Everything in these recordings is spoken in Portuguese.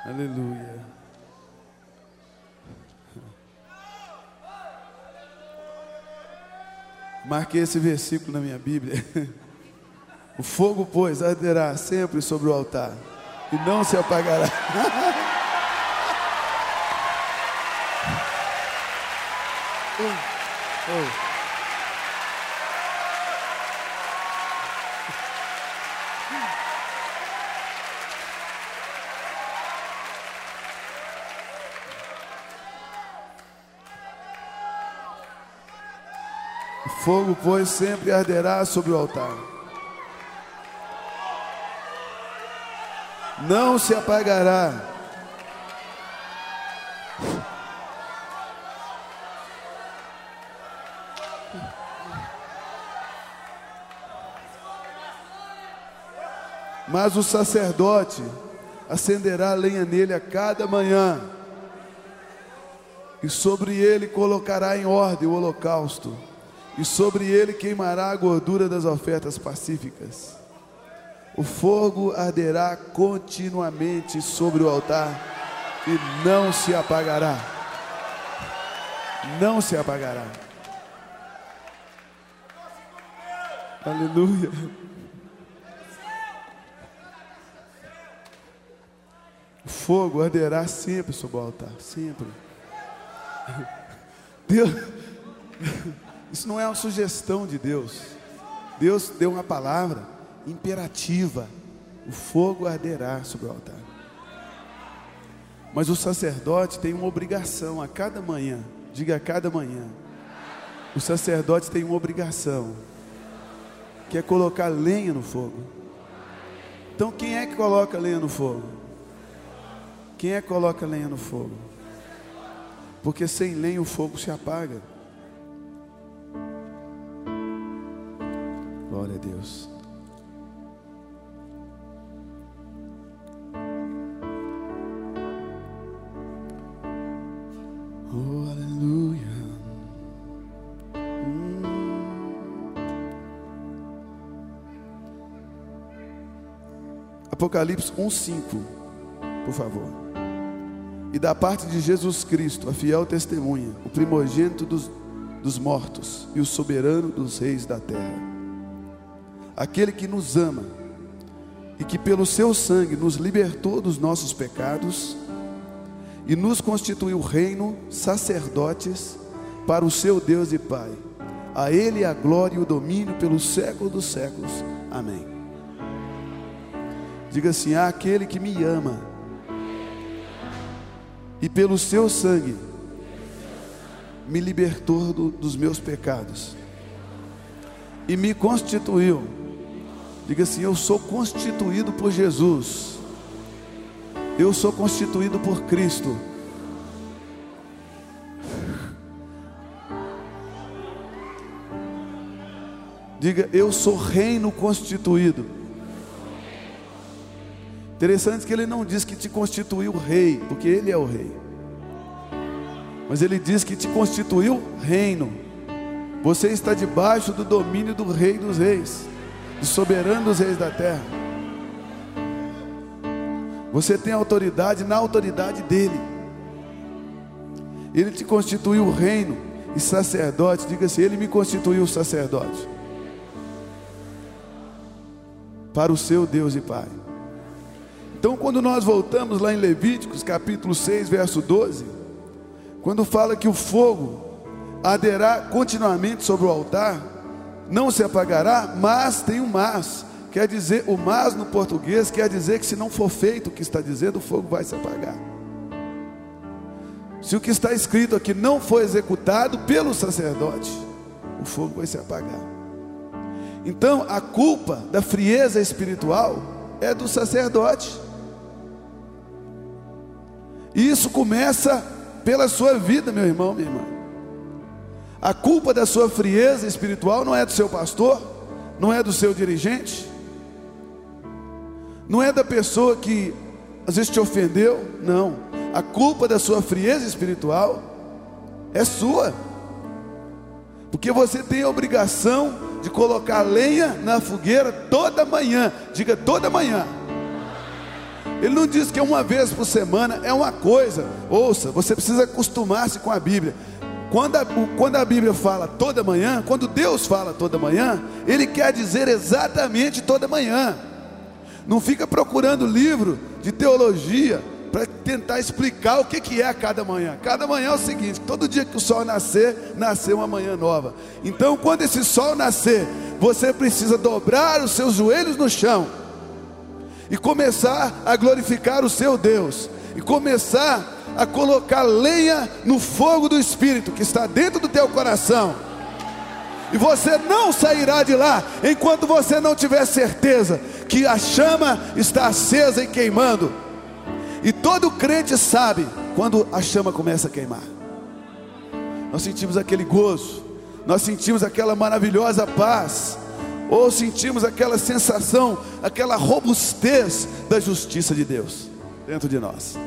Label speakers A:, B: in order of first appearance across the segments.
A: Aleluia. Marquei esse versículo na minha Bíblia. O fogo, pois, arderá sempre sobre o altar e não se apagará. O fogo, pois, sempre arderá sobre o altar. Não se apagará. Mas o sacerdote acenderá lenha nele a cada manhã, e sobre ele colocará em ordem o holocausto, e sobre ele queimará a gordura das ofertas pacíficas. O fogo arderá continuamente sobre o altar e não se apagará. Não se apagará. Aleluia. O fogo arderá sempre sobre o altar, sempre. Deus, isso não é uma sugestão de Deus. Deus deu uma palavra imperativa. O fogo arderá sobre o altar. Mas o sacerdote tem uma obrigação a cada manhã. Diga, a cada manhã. O sacerdote tem uma obrigação, que é colocar lenha no fogo. Então quem é que coloca lenha no fogo? Quem é que coloca lenha no fogo? Porque sem lenha o fogo se apaga. Glória a Deus. Oh, aleluia. Apocalipse 1:5, por favor. E da parte de Jesus Cristo, a fiel testemunha, o primogênito dos mortos e o soberano dos reis da terra, aquele que nos ama e que pelo seu sangue nos libertou dos nossos pecados e nos constituiu reino, sacerdotes para o seu Deus e Pai. A Ele a glória e o domínio pelos séculos dos séculos. Amém. Diga assim: aquele que me ama e pelo seu sangue me libertou dos meus pecados e me constituiu. Diga assim: eu sou constituído por Jesus. Eu sou constituído por Cristo. Diga: eu sou reino constituído. Interessante que ele não diz que te constituiu rei, porque ele é o rei. Mas ele diz que te constituiu reino. Você está debaixo do domínio do Rei dos Reis, do soberano dos reis da terra. Você tem autoridade na autoridade dele. Ele te constituiu reino e sacerdote. Diga assim: ele me constituiu sacerdote para o seu Deus e Pai. Então, quando nós voltamos lá em Levíticos capítulo 6, verso 12, quando fala que o fogo arderá continuamente sobre o altar, não se apagará, mas tem um mas. Quer dizer, o mas no português quer dizer que se não for feito o que está dizendo, o fogo vai se apagar. Se o que está escrito aqui não for executado pelo sacerdote, o fogo vai se apagar. Então, a culpa da frieza espiritual é do sacerdote. E isso começa pela sua vida, meu irmão, minha irmã. A culpa da sua frieza espiritual não é do seu pastor, não é do seu dirigente, não é da pessoa que às vezes te ofendeu, não. A culpa da sua frieza espiritual é sua, porque você tem a obrigação de colocar lenha na fogueira toda manhã. Diga: toda manhã. Ele não diz que é uma vez por semana, é uma coisa. Ouça, você precisa acostumar-se com a Bíblia. Quando a Bíblia fala toda manhã, quando Deus fala toda manhã, Ele quer dizer exatamente toda manhã. Não fica procurando livro de teologia para tentar explicar o que é a cada manhã. Cada manhã é o seguinte: todo dia que o sol nascer, nasceu uma manhã nova. Então, quando esse sol nascer, você precisa dobrar os seus joelhos no chão e começar a glorificar o seu Deus, e começar a colocar lenha no fogo do Espírito que está dentro do teu coração. E você não sairá de lá enquanto você não tiver certeza que a chama está acesa e queimando. E todo crente sabe quando a chama começa a queimar. Nós sentimos aquele gozo, nós sentimos aquela maravilhosa paz, ou sentimos aquela sensação, aquela robustez da justiça de Deus dentro de nós.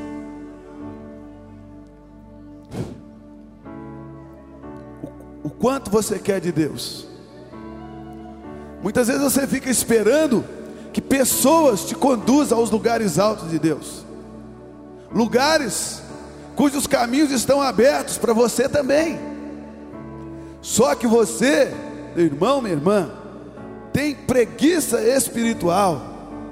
A: O quanto você quer de Deus? Muitas vezes você fica esperando que pessoas te conduzam aos lugares altos de Deus, lugares cujos caminhos estão abertos para você também. Só que você, meu irmão, minha irmã, tem preguiça espiritual.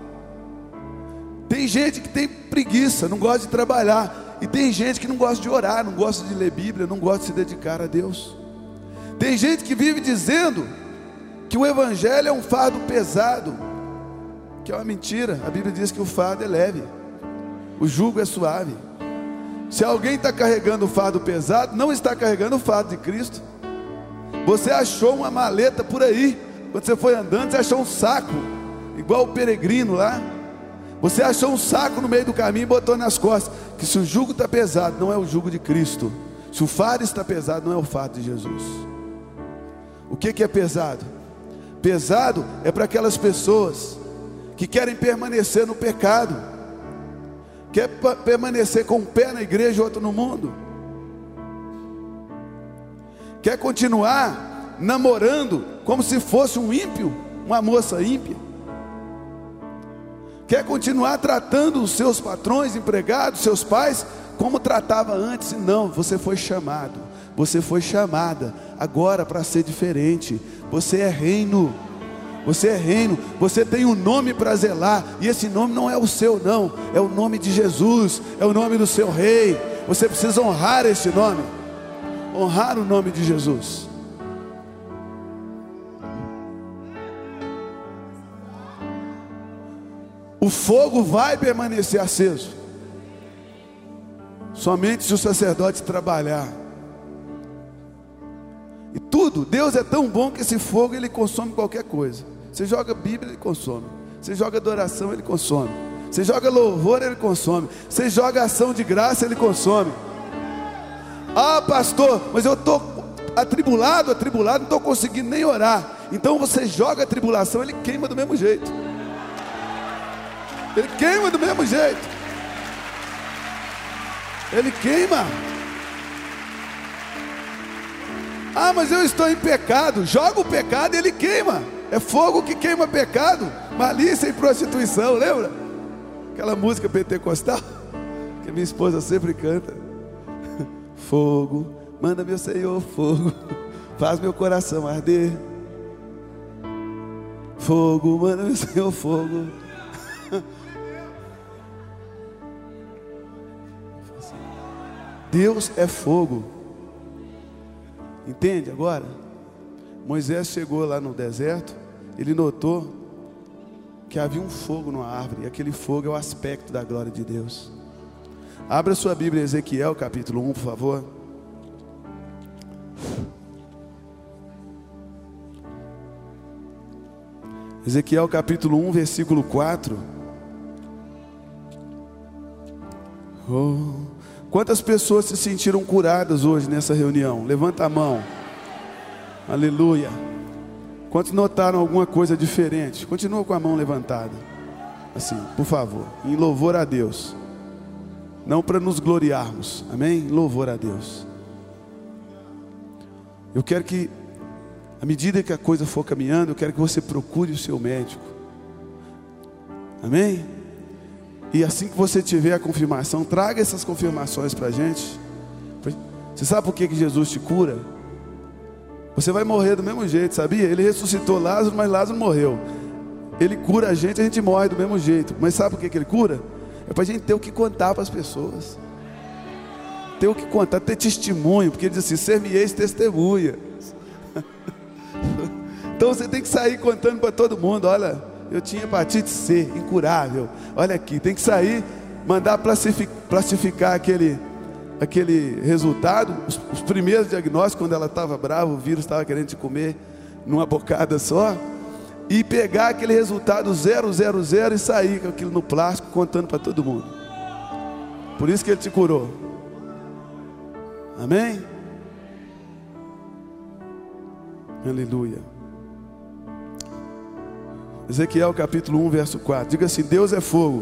A: Tem gente que tem preguiça, não gosta de trabalhar. E tem gente que não gosta de orar, não gosta de ler Bíblia, não gosta de se dedicar a Deus. Tem gente que vive dizendo que o Evangelho é um fardo pesado, que é uma mentira. A Bíblia diz que o fardo é leve, o jugo é suave. Se alguém está carregando o fardo pesado, não está carregando o fardo de Cristo. Você achou uma maleta por aí, quando você foi andando, você achou um saco, igual o peregrino lá. Você achou um saco no meio do caminho e botou nas costas. Que se o jugo está pesado, não é o jugo de Cristo. Se o fardo está pesado, não é o fardo de Jesus. O que é pesado? Pesado é para aquelas pessoas que querem permanecer no pecado, quer permanecer com um pé na igreja e outro no mundo, quer continuar namorando como se fosse um ímpio, uma moça ímpia, quer continuar tratando os seus patrões, empregados, seus pais como tratava antes. Não, você foi chamado, você foi chamada agora para ser diferente. Você é reino, você é reino, você tem um nome para zelar, e esse nome não é o seu não, é o nome de Jesus, é o nome do seu rei. Você precisa honrar esse nome, honrar o nome de Jesus. O fogo vai permanecer aceso somente se o sacerdote trabalhar. E tudo, Deus é tão bom que esse fogo ele consome qualquer coisa. Você joga Bíblia, ele consome. Você joga adoração, ele consome. Você joga louvor, ele consome. Você joga ação de graça, ele consome. Ah, pastor, mas eu estou atribulado, não estou conseguindo nem orar. Então você joga a tribulação, ele queima do mesmo jeito. Ele queima do mesmo jeito. Ele queima. Ah, mas eu estou em pecado. Joga o pecado e ele queima. É fogo que queima pecado, malícia e prostituição. Lembra? Aquela música pentecostal que minha esposa sempre canta. Fogo, manda meu Senhor fogo, faz meu coração arder. Fogo, manda meu Senhor fogo. Deus é fogo. Entende agora? Moisés chegou lá no deserto, ele notou que havia um fogo numa árvore, e aquele fogo é o aspecto da glória de Deus. Abra sua Bíblia, Ezequiel capítulo 1, por favor. Ezequiel capítulo 1, versículo 4. Quantas pessoas se sentiram curadas hoje nessa reunião? Levanta a mão. Aleluia. Quantos notaram alguma coisa diferente? Continua com a mão levantada. Assim, por favor, em louvor a Deus. Não para nos gloriarmos, amém? Em louvor a Deus. Eu quero que, à medida que a coisa for caminhando, eu quero que você procure o seu médico. Amém? E assim que você tiver a confirmação, traga essas confirmações para a gente. Você sabe por que Jesus te cura? Você vai morrer do mesmo jeito, sabia? Ele ressuscitou Lázaro, mas Lázaro morreu. Ele cura a gente morre do mesmo jeito. Mas sabe por que ele cura? É para a gente ter o que contar para as pessoas. Ter o que contar, ter testemunho. Porque ele diz assim, ser-me-eis testemunha. Então você tem que sair contando para todo mundo. Olha, eu tinha hepatite C, incurável. Olha aqui, tem que sair, mandar plastificar aquele resultado. Os primeiros diagnósticos, quando ela estava brava, o vírus estava querendo te comer numa bocada só. E pegar aquele resultado 000 e sair com aquilo no plástico, contando para todo mundo. Por isso que ele te curou. Amém? Aleluia. Ezequiel capítulo 1, verso 4. Diga assim: Deus é fogo.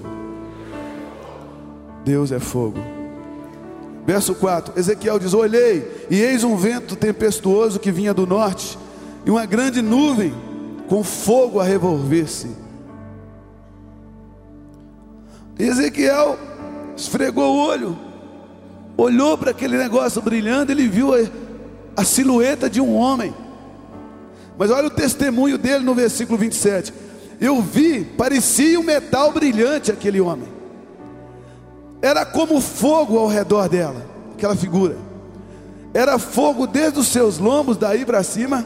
A: Deus é fogo. Verso 4. Ezequiel diz: olhei, e eis um vento tempestuoso que vinha do norte, e uma grande nuvem com fogo a revolver-se. Ezequiel esfregou o olho, olhou para aquele negócio brilhando, ele viu a silhueta de um homem. Mas olha o testemunho dele no versículo 27. Eu vi, parecia um metal brilhante aquele homem. Era como fogo ao redor dela, aquela figura. Era fogo desde os seus lombos, daí para cima,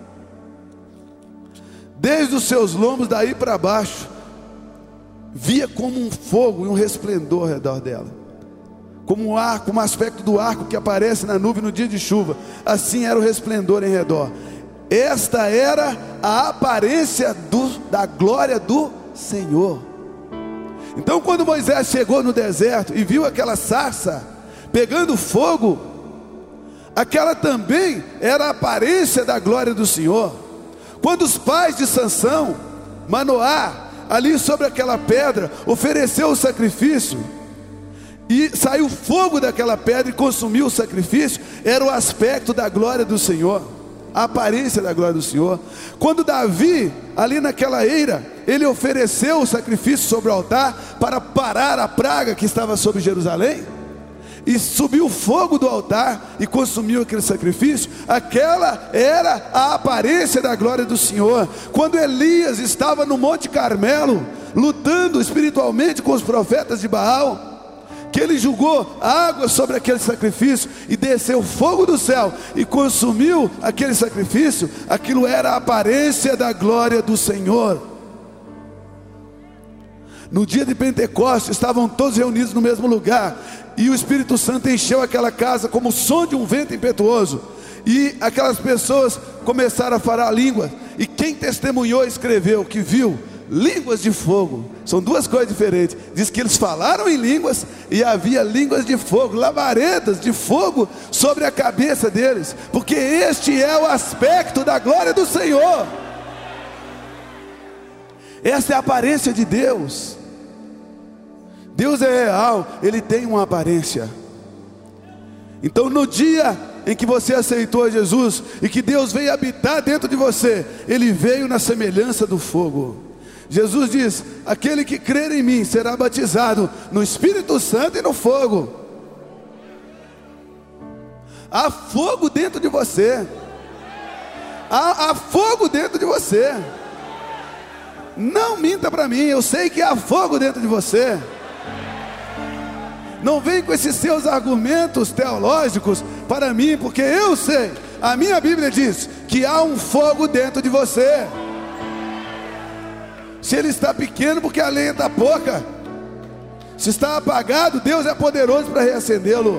A: desde os seus lombos, daí para baixo. Via como um fogo e um resplendor ao redor dela, como um arco, como um aspecto do arco que aparece na nuvem no dia de chuva. Assim era o resplendor em redor. Esta era a aparência da glória do Senhor. Então quando Moisés chegou no deserto e viu aquela sarça pegando fogo, aquela também era a aparência da glória do Senhor. Quando os pais de Sansão, Manoá, ali sobre aquela pedra, ofereceu o sacrifício, e saiu fogo daquela pedra e consumiu o sacrifício, era o aspecto da glória do Senhor, a aparência da glória do Senhor. Quando Davi, ali naquela eira, ele ofereceu o sacrifício sobre o altar para parar a praga que estava sobre Jerusalém, e subiu o fogo do altar e consumiu aquele sacrifício, aquela era a aparência da glória do Senhor. Quando Elias estava no Monte Carmelo, lutando espiritualmente com os profetas de Baal, que ele jogou água sobre aquele sacrifício e desceu fogo do céu e consumiu aquele sacrifício, aquilo era a aparência da glória do Senhor. No dia de Pentecostes estavam todos reunidos no mesmo lugar, e o Espírito Santo encheu aquela casa como o som de um vento impetuoso, e aquelas pessoas começaram a falar línguas, e quem testemunhou escreveu que viu línguas de fogo. São duas coisas diferentes. Diz que eles falaram em línguas, e havia línguas de fogo, labaredas de fogo sobre a cabeça deles, porque este é o aspecto da glória do Senhor. Esta é a aparência de Deus. Deus é real, Ele tem uma aparência. Então no dia em que você aceitou Jesus, e que Deus veio habitar dentro de você, Ele veio na semelhança do fogo. Jesus diz: aquele que crer em mim será batizado no Espírito Santo e no fogo. Há fogo dentro de você. Há fogo dentro de você. Não minta para mim, eu sei que há fogo dentro de você. Não vem com esses seus argumentos teológicos para mim, porque eu sei, a minha Bíblia diz que há um fogo dentro de você. Se ele está pequeno, porque a lenha está pouca. Se está apagado, Deus é poderoso para reacendê-lo.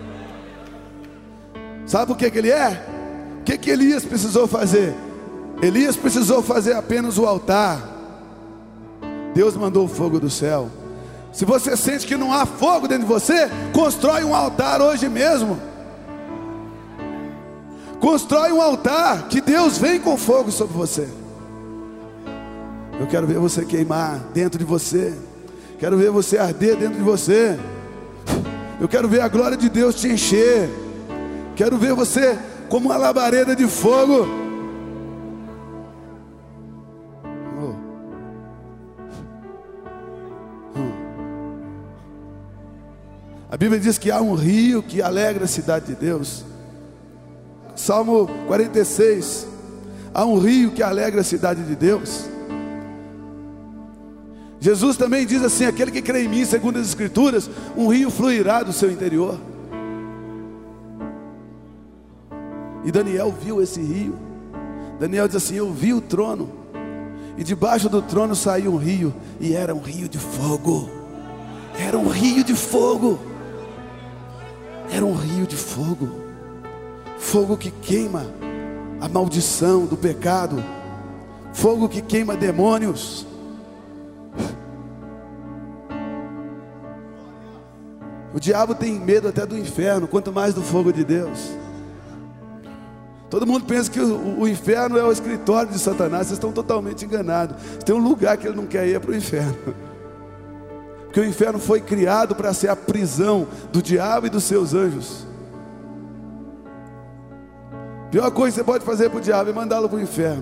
A: Sabe o que ele é? O que Elias precisou fazer? Elias precisou fazer apenas o altar. Deus mandou o fogo do céu. Se você sente que não há fogo dentro de você, constrói um altar hoje mesmo. Constrói um altar, que Deus vem com fogo sobre você. Eu quero ver você queimar dentro de você. Quero ver você arder dentro de você. Eu quero ver a glória de Deus te encher. Quero ver você como uma labareda de fogo. A Bíblia diz que há um rio que alegra a cidade de Deus. Salmo 46. Há um rio que alegra a cidade de Deus. Jesus também diz assim: aquele que crê em mim, segundo as Escrituras, um rio fluirá do seu interior. E Daniel viu esse rio. Daniel diz assim: eu vi o trono, e debaixo do trono saiu um rio, e era um rio de fogo. Era um rio de fogo. Era um rio de fogo. Fogo que queima a maldição do pecado. Fogo que queima demônios. O diabo tem medo até do inferno, quanto mais do fogo de Deus. Todo mundo pensa que o inferno é o escritório de Satanás. Vocês estão totalmente enganados. Tem um lugar que ele não quer ir, é para o inferno. Porque o inferno foi criado para ser a prisão do diabo e dos seus anjos. A pior coisa que você pode fazer para o diabo é mandá-lo para o inferno.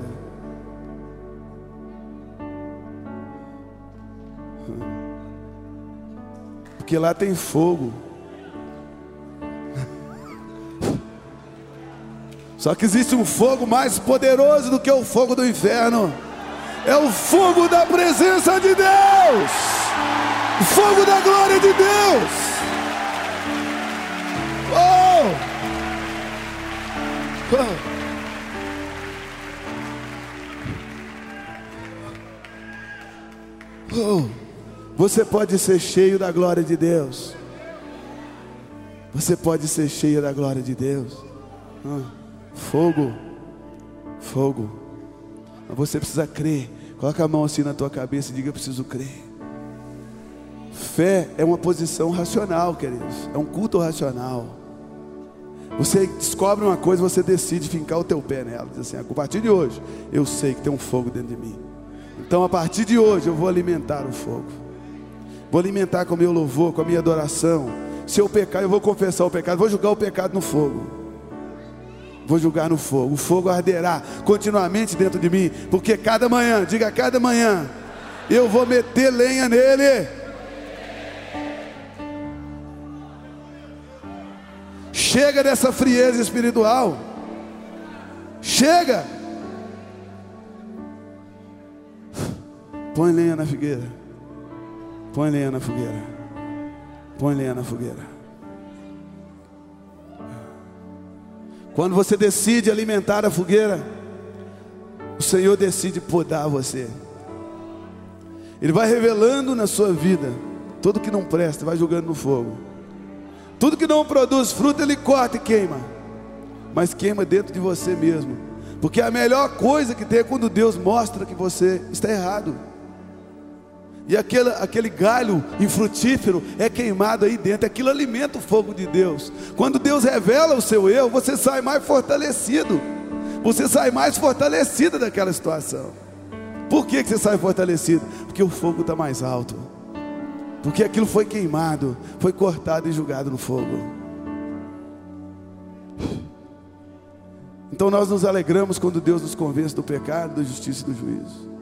A: Porque lá tem fogo. Só que existe um fogo mais poderoso do que o fogo do inferno. É o fogo da presença de Deus. O fogo da glória de Deus. Oh! Oh! Oh! Você pode ser cheio da glória de Deus. Você pode ser cheio da glória de Deus. Fogo. Fogo. Mas você precisa crer. Coloca a mão assim na tua cabeça e diga: eu preciso crer. Fé é uma posição racional, queridos. É um culto racional. Você descobre uma coisa, você decide fincar o teu pé nela. Diz assim: a partir de hoje, eu sei que tem um fogo dentro de mim. Então a partir de hoje eu vou alimentar o fogo. Vou alimentar com o meu louvor, com a minha adoração. Se eu pecar, eu vou confessar o pecado. Vou julgar o pecado no fogo. Vou julgar no fogo. O fogo arderá continuamente dentro de mim. Porque cada manhã, diga cada manhã, eu vou meter lenha nele. Chega dessa frieza espiritual. Chega. Põe lenha na figueira. Põe lenha na fogueira. Põe lenha na fogueira. Quando você decide alimentar a fogueira, o Senhor decide podar você. Ele vai revelando na sua vida tudo que não presta, vai jogando no fogo. Tudo que não produz fruto, Ele corta e queima. Mas queima dentro de você mesmo. Porque a melhor coisa que tem é quando Deus mostra que você está errado. E aquele galho infrutífero é queimado aí dentro. Aquilo alimenta o fogo de Deus. Quando Deus revela o seu erro, você sai mais fortalecido. Você sai mais fortalecido daquela situação. Por que você sai fortalecido? Porque o fogo está mais alto. Porque aquilo foi queimado, foi cortado e julgado no fogo. Então nós nos alegramos quando Deus nos convence do pecado, da justiça e do juízo.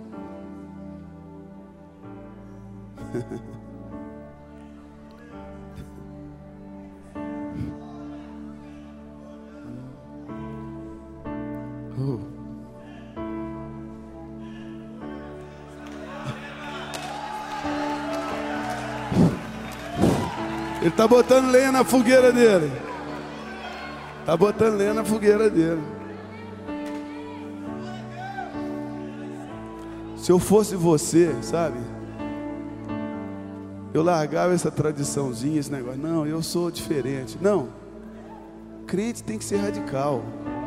A: Ele está botando lenha na fogueira dele. Está botando lenha na fogueira dele. Se eu fosse você, sabe, eu largava essa tradiçãozinha, esse negócio. Não, eu sou diferente. Não. Crente tem que ser radical.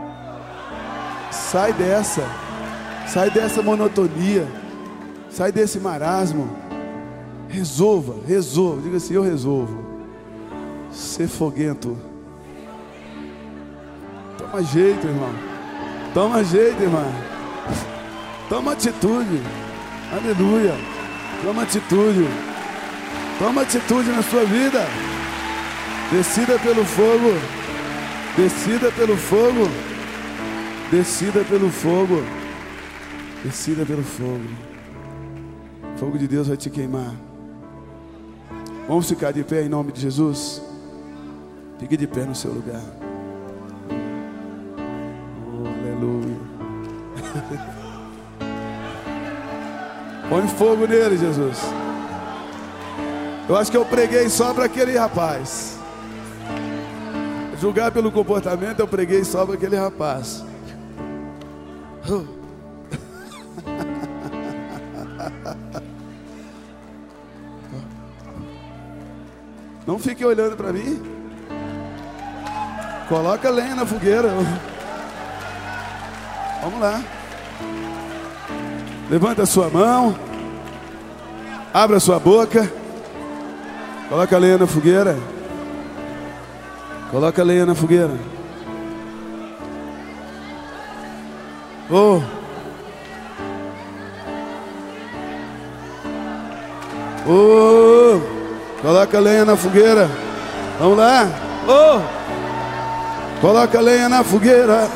A: Sai dessa. Sai dessa monotonia. Sai desse marasmo. Resolva. Diga assim: eu resolvo ser foguento. Toma jeito, irmão. Toma jeito, irmão. Toma atitude. Aleluia. Toma atitude. Toma atitude na sua vida. Descida pelo fogo. Descida pelo fogo. Descida pelo fogo. Descida pelo fogo. O fogo de Deus vai te queimar. Vamos ficar de pé em nome de Jesus. Fique de pé no seu lugar. Oh, aleluia. Põe fogo nele, Jesus. Eu acho que eu preguei só para aquele rapaz. Julgar pelo comportamento, eu preguei só para aquele rapaz. Não fique olhando para mim. Coloca lenha na fogueira. Vamos lá. Levanta a sua mão. Abra a sua boca. Coloca a lenha na fogueira. Coloca a lenha na fogueira. Oh. Oh. Coloca a lenha na fogueira. Vamos lá. Oh. Coloca a lenha na fogueira.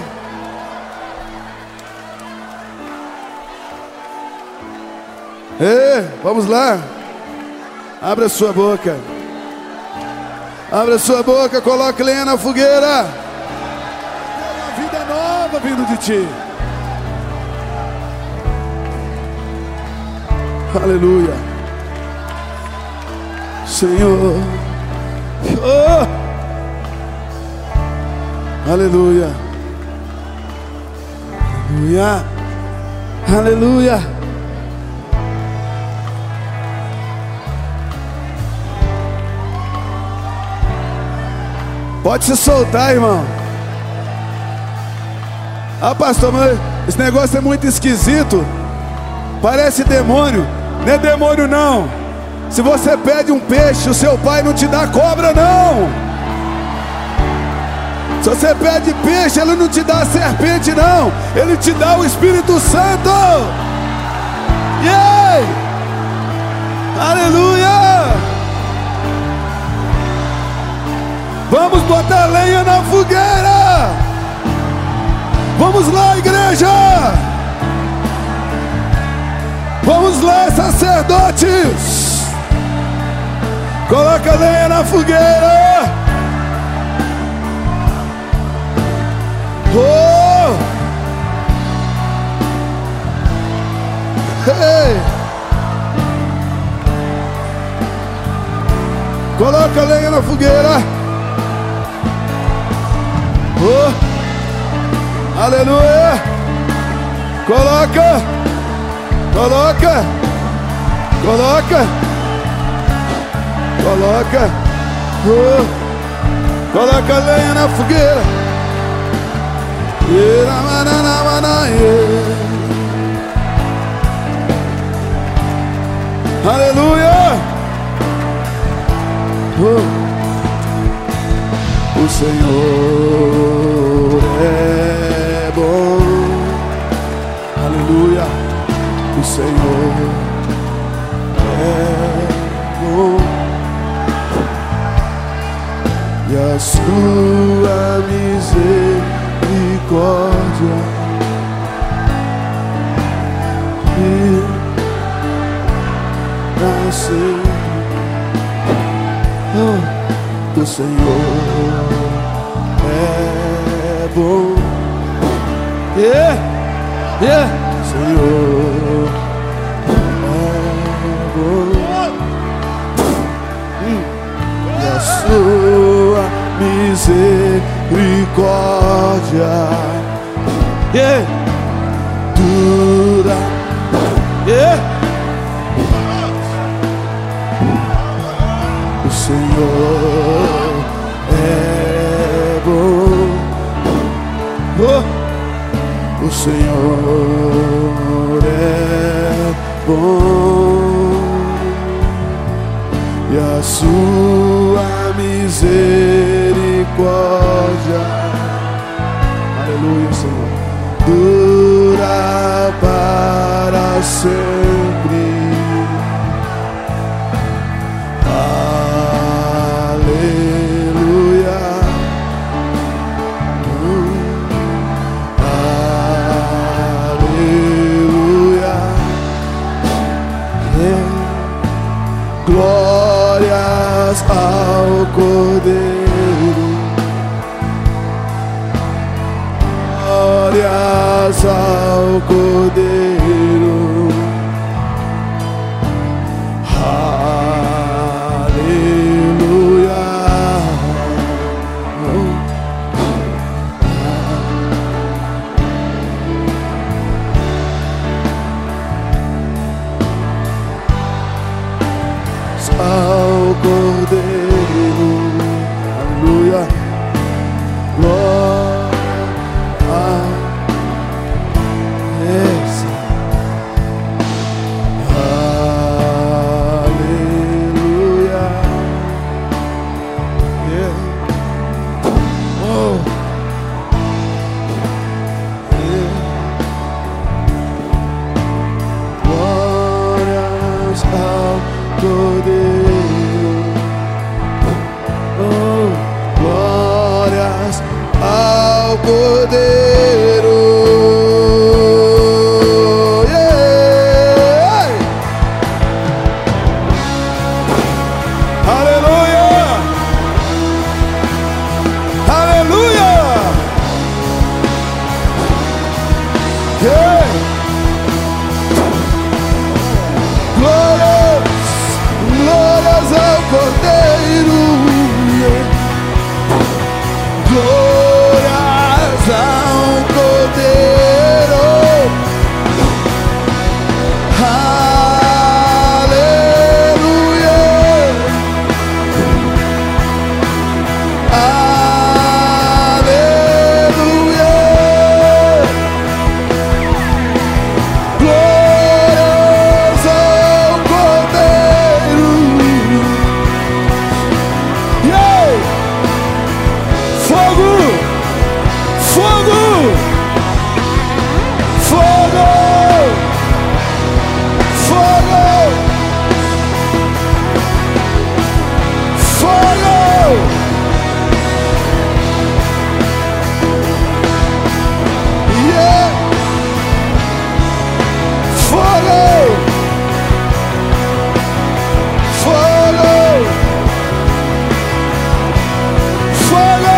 A: Ei, vamos lá. Abra a sua boca. Abra a sua boca, coloque lenha na fogueira. Uma vida nova vindo de ti. Aleluia. Senhor. Oh. Aleluia. Aleluia. Aleluia. Pode se soltar, irmão. Ah, pastor, mas esse negócio é muito esquisito. Parece demônio. Não é demônio, não. Se você pede um peixe, o seu pai não te dá cobra, não. Se você pede peixe, ele não te dá serpente, não. Ele te dá o Espírito Santo. Yeah! Aleluia! Vamos botar lenha na fogueira. Vamos lá, igreja. Vamos lá, sacerdotes. Coloca lenha na fogueira. Oh! Hey! Coloca lenha na fogueira. Oh, aleluia. Coloca. Coloca. Coloca. Coloca. Oh, coloca lenha na fogueira. Aleluia. Oh. O Senhor é bom. Aleluia. O Senhor é bom. E a sua misericórdia para sempre. Oh, o Senhor é bom. Yeah, yeah. O Senhor é bom. E a sua misericórdia, yeah, dura. Yeah. O Senhor é bom. Oh, o Senhor é bom. E a sua misericórdia, aleluia, Senhor, dura para sempre. Aleluia. Aleluia. Glórias ao Cordeiro. Glórias ao Cordeiro. Aleluia. Ao Cordeiro. Aleluia. Glória a esse. Aleluia. Yeah. Oh. Yeah. Glórias ao Cordeiro. Oh. Glórias ao Cordeiro. Yeah. Aleluia. Aleluia. Yeah. Glórias, glórias ao Cordeiro. Yeah. Glórias ao Cordeiro. Aleluia. Aleluia. Glórias ao Cordeiro. Yeah. Fogo! Fogo! Fogo! Fogo! Fogo! Yeah! Fogo! Fogo! Fogo!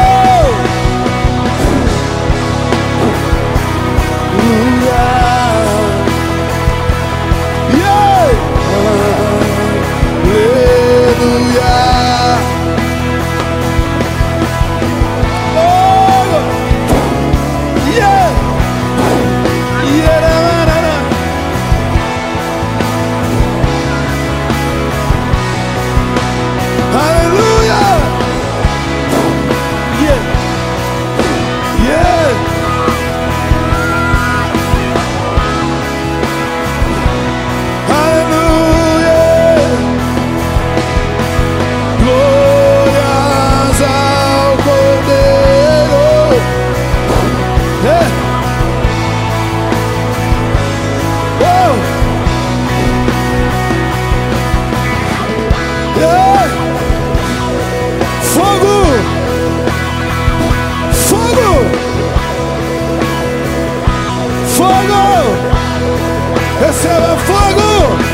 A: Receba fogo!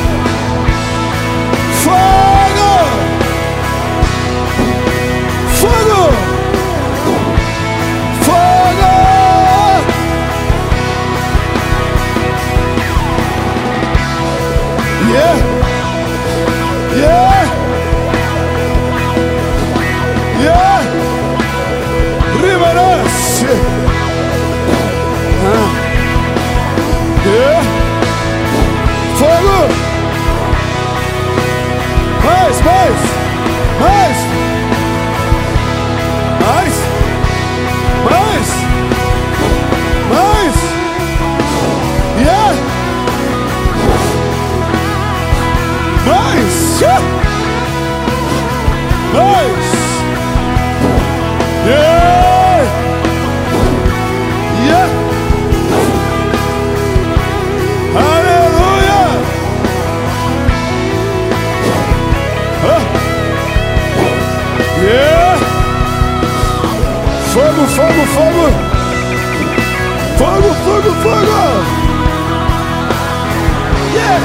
A: Fogo! Fogo! Fogo! Yeah! Yeah! Yeah! Ribeirante! Yeah! Fogo! Mais, mais! Mais! Mais! Mais! Mais! Yeah! Mais! Yeah! Mais! Yeah! Yeah! Aleluia! Yeah! Fogo, fogo, fogo! Fogo, fogo, fogo! Yeah!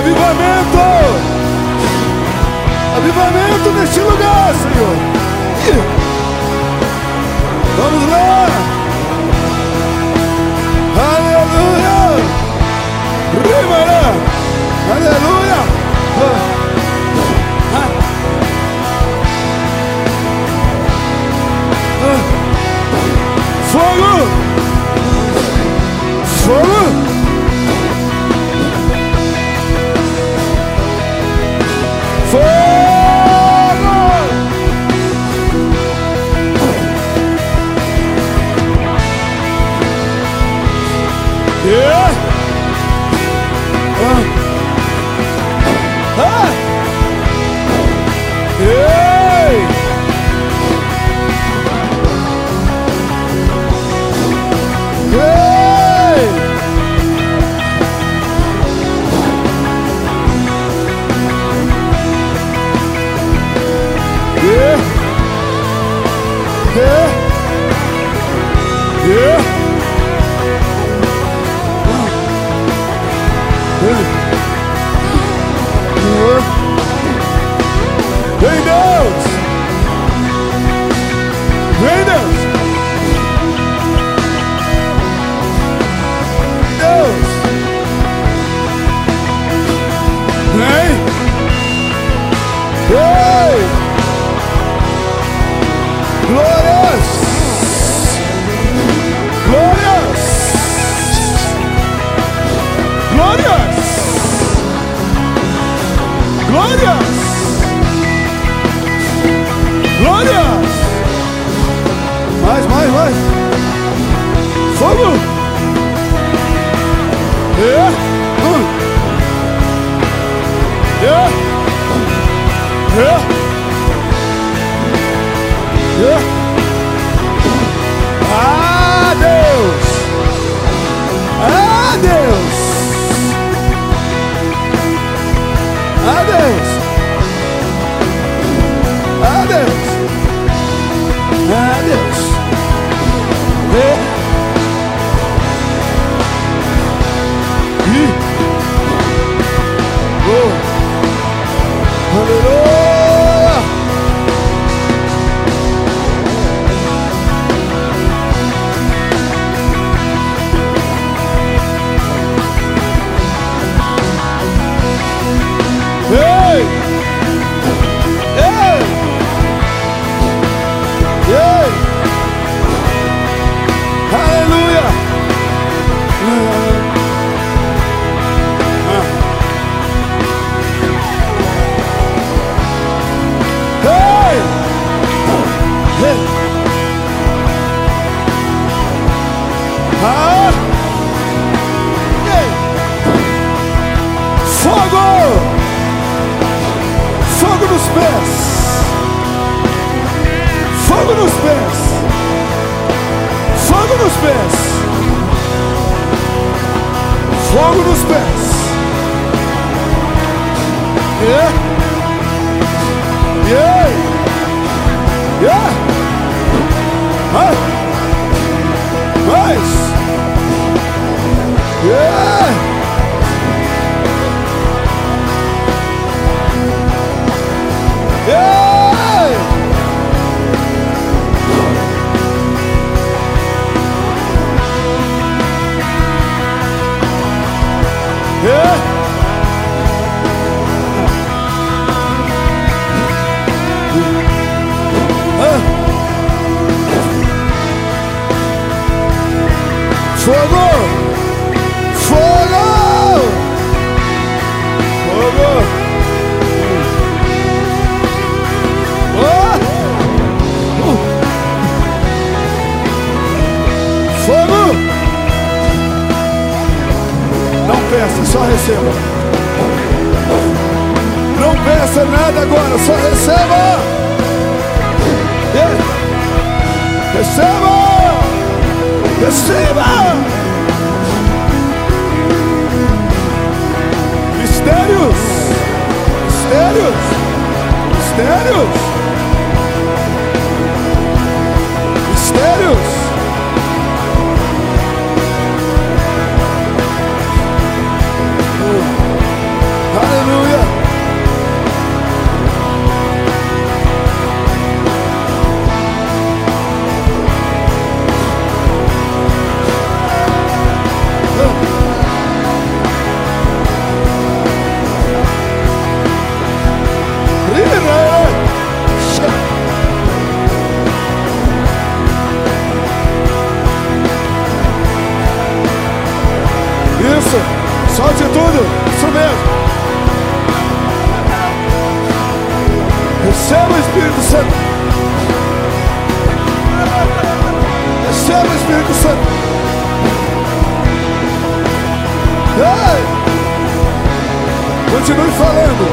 A: Avivamento! Avivamento neste lugar, Senhor. Vamos lá! Aleluia! Rimará! Aleluia! Fogo! Fogo! Vem Deus! Vem Deus! Deus! Vem! Ei! Glórias! Glórias! Glórias! Glórias! Glórias! Mais! Fogo! Ah, Deus! Ah, Deus! Ah, Deus! Ah, Deus! Ah, Deus! Aleluia! Ei! Ei! Ei! Aleluia! Fogo! Fogo nos pés! Fogo nos pés! Fogo nos pés! Fogo nos pés! Yeah! Yeah! Yeah! Mais! Yeah! Yeah! Yeah! Fogo! Fogo! Fogo! Fogo! Não peça, só receba. Não peça nada agora, só receba. Receba! Receba! Mistérios! Mistérios! Mistérios! Mistérios! tudo, isso mesmo. Receba o Espírito Santo. Receba o Espírito Santo. Ei! Continue falando.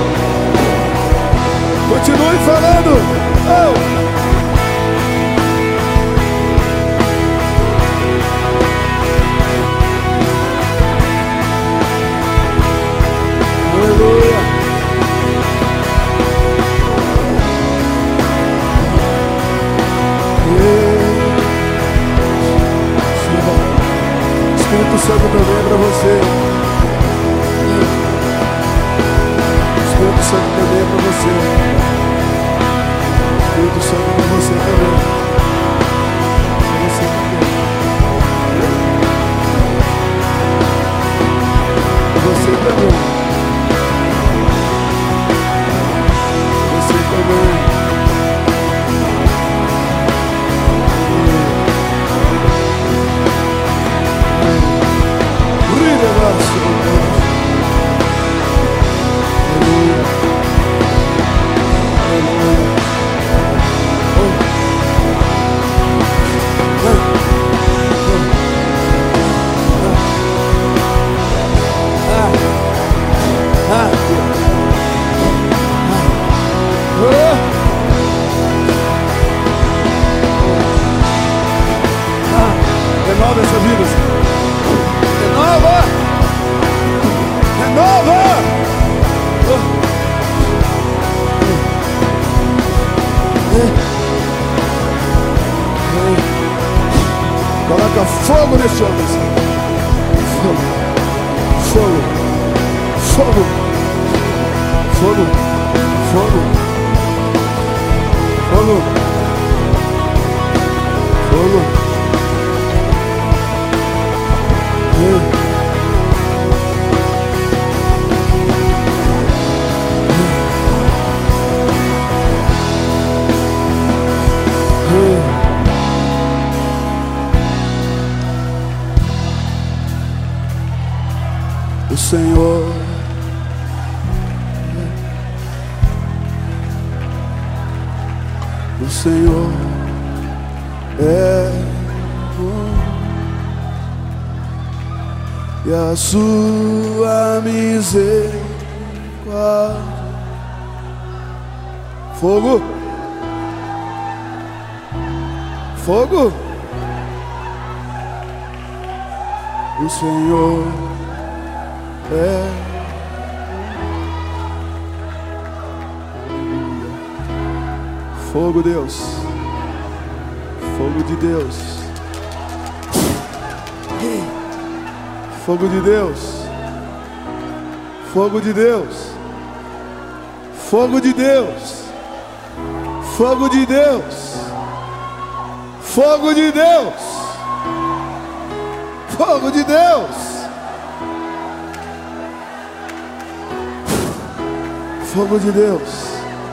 A: Continue falando. Oh! Aleluia. Espírito Santo também é para você. Espírito Santo também é para você. Espírito Santo é para você também. Para você também. Para você também. Você também. Brilha agora, Senhor Deus. Aleluia. Renova essa vida, Senhor. Renova! Renova! Coloca fogo nesse homem, Senhor. Fogo. Fogo. Fogo. Fogo. Fogo. Fogo. Fogo. O Senhor é bom e a sua misericórdia. Fogo. Fogo. O Senhor é. Fogo, Deus. Fogo de Deus. Fogo de Deus. Fogo de Deus. Fogo de Deus. Fogo de Deus. Fogo de Deus. Fogo de Deus. Fogo de Deus.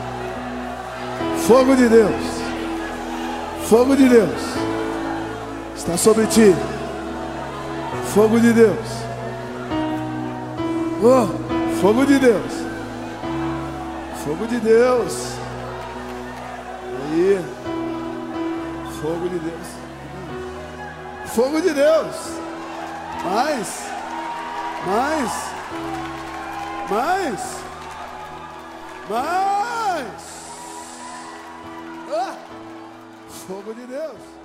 A: Fogo de Deus. Fogo de Deus. Está sobre ti. Fogo de Deus. Oh, fogo de Deus. Fogo de Deus. Aí. Fogo de Deus. Fogo de Deus. Mais. Mais. Mais. Mais. Ah, fogo de Deus.